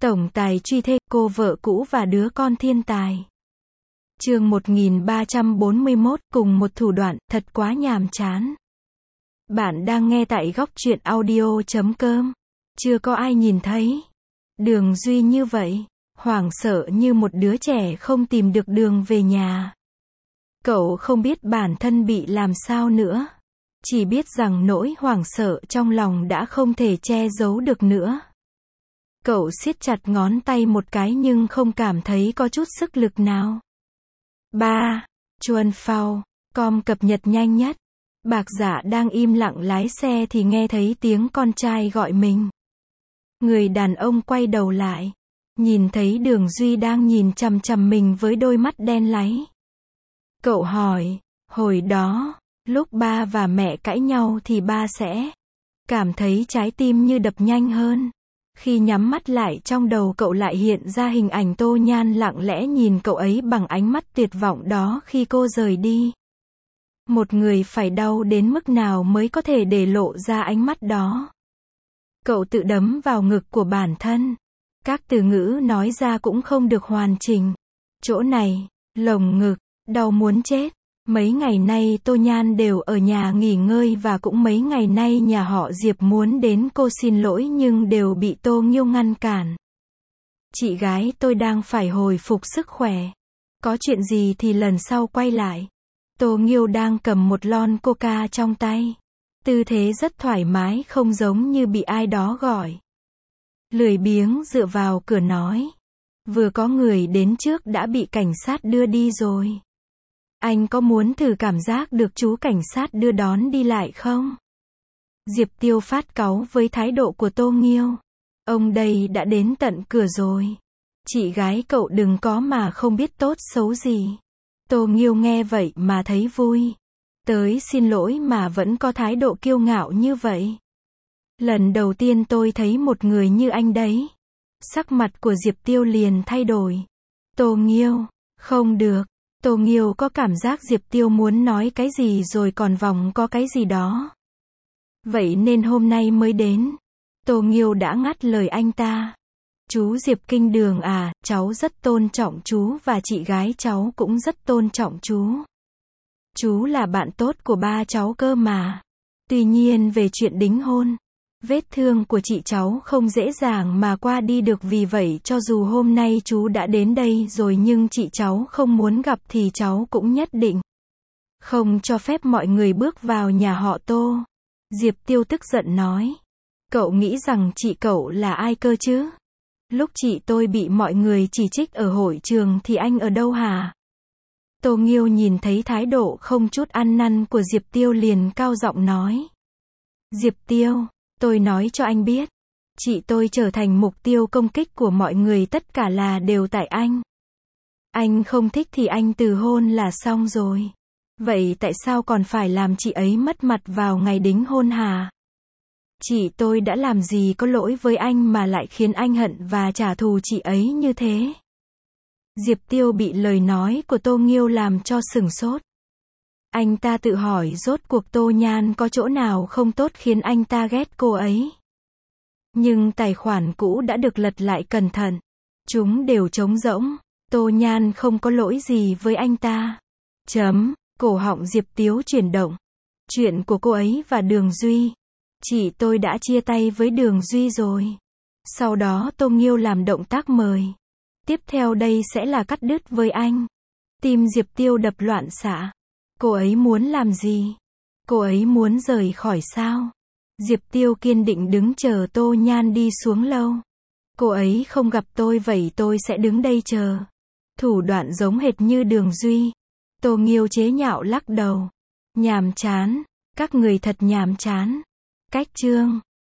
Tổng tài truy thê, cô vợ cũ và đứa con thiên tài. Chương 1341, cùng một thủ đoạn, thật quá nhàm chán. Bạn đang nghe tại góc truyện audio.com. Chưa có ai nhìn thấy. Đường Duy như vậy, hoảng sợ như một đứa trẻ không tìm được đường về nhà. Cậu không biết bản thân bị làm sao nữa. Chỉ biết rằng nỗi hoảng sợ trong lòng đã không thể che giấu được nữa. Cậu siết chặt ngón tay một cái nhưng không cảm thấy có chút sức lực nào. 3. Chuan Phao, com cập nhật nhanh nhất. Bạc Dạ đang im lặng lái xe thì nghe thấy tiếng con trai gọi mình. Người đàn ông quay đầu lại. Nhìn thấy Đường Duy đang nhìn chằm chằm mình với đôi mắt đen láy. Cậu hỏi, hồi đó, lúc ba và mẹ cãi nhau thì ba sẽ cảm thấy trái tim như đập nhanh hơn. Khi nhắm mắt lại trong đầu cậu lại hiện ra hình ảnh Tô Nhan lặng lẽ nhìn cậu ấy bằng ánh mắt tuyệt vọng đó khi cô rời đi. Một người phải đau đến mức nào mới có thể để lộ ra ánh mắt đó. Cậu tự đấm vào ngực của bản thân. Các từ ngữ nói ra cũng không được hoàn chỉnh. Chỗ này, lồng ngực, đau muốn chết. Mấy ngày nay Tô Nhan đều ở nhà nghỉ ngơi và cũng mấy ngày nay nhà họ Diệp muốn đến cô xin lỗi nhưng đều bị Tô Nghiêu ngăn cản. Chị gái tôi đang phải hồi phục sức khỏe. Có chuyện gì thì lần sau quay lại. Tô Nghiêu đang cầm một lon coca trong tay. Tư thế rất thoải mái không giống như bị ai đó gọi. Lười biếng dựa vào cửa nói. Vừa có người đến trước đã bị cảnh sát đưa đi rồi. Anh có muốn thử cảm giác được chú cảnh sát đưa đón đi lại không? Diệp Tiêu phát cáu với thái độ của Tô Nghiêu. Ông đây đã đến tận cửa rồi. Chị gái cậu đừng có mà không biết tốt xấu gì. Tô Nghiêu nghe vậy mà thấy vui. Tới xin lỗi mà vẫn có thái độ kiêu ngạo như vậy. Lần đầu tiên tôi thấy một người như anh đấy. Sắc mặt của Diệp Tiêu liền thay đổi. Tô Nghiêu, không được. Tô Nghiêu có cảm giác Diệp Tiêu muốn nói cái gì rồi còn vòng có cái gì đó. Vậy nên hôm nay mới đến. Tô Nghiêu đã ngắt lời anh ta. Chú Diệp Kinh Đường à, cháu rất tôn trọng chú và chị gái cháu cũng rất tôn trọng chú. Chú là bạn tốt của ba cháu cơ mà. Tuy nhiên về chuyện đính hôn, vết thương của chị cháu không dễ dàng mà qua đi được, vì vậy cho dù hôm nay chú đã đến đây rồi nhưng chị cháu không muốn gặp thì cháu cũng nhất định không cho phép mọi người bước vào nhà họ Tô. Diệp Tiêu tức giận nói. Cậu nghĩ rằng chị cậu là ai cơ chứ? Lúc chị tôi bị mọi người chỉ trích ở hội trường thì anh ở đâu hả? Tô Nghiêu nhìn thấy thái độ không chút ăn năn của Diệp Tiêu liền cao giọng nói. Diệp Tiêu, tôi nói cho anh biết, chị tôi trở thành mục tiêu công kích của mọi người tất cả là đều tại anh. Anh không thích thì anh từ hôn là xong rồi. Vậy tại sao còn phải làm chị ấy mất mặt vào ngày đính hôn hả? Chị tôi đã làm gì có lỗi với anh mà lại khiến anh hận và trả thù chị ấy như thế? Diệp Tiêu bị lời nói của Tô Nghiêu làm cho sửng sốt. Anh ta tự hỏi rốt cuộc Tô Nhan có chỗ nào không tốt khiến anh ta ghét cô ấy. Nhưng tài khoản cũ đã được lật lại cẩn thận. Chúng đều trống rỗng. Tô Nhan không có lỗi gì với anh ta. Cổ họng Diệp Tiêu chuyển động. Chuyện của cô ấy và Đường Duy. Chị tôi đã chia tay với Đường Duy rồi. Sau đó Tô Nghiêu làm động tác mời. Tiếp theo đây sẽ là cắt đứt với anh. Tim Diệp Tiêu đập loạn xạ. Cô ấy muốn làm gì? Cô ấy muốn rời khỏi sao? Diệp Tiêu kiên định đứng chờ Tô Nhan đi xuống lâu. Cô ấy không gặp tôi vậy tôi sẽ đứng đây chờ. Thủ đoạn giống hệt như Đường Duy. Tô Nghiêu chế nhạo lắc đầu. Nhàm chán. Các người thật nhàm chán. Cách chương.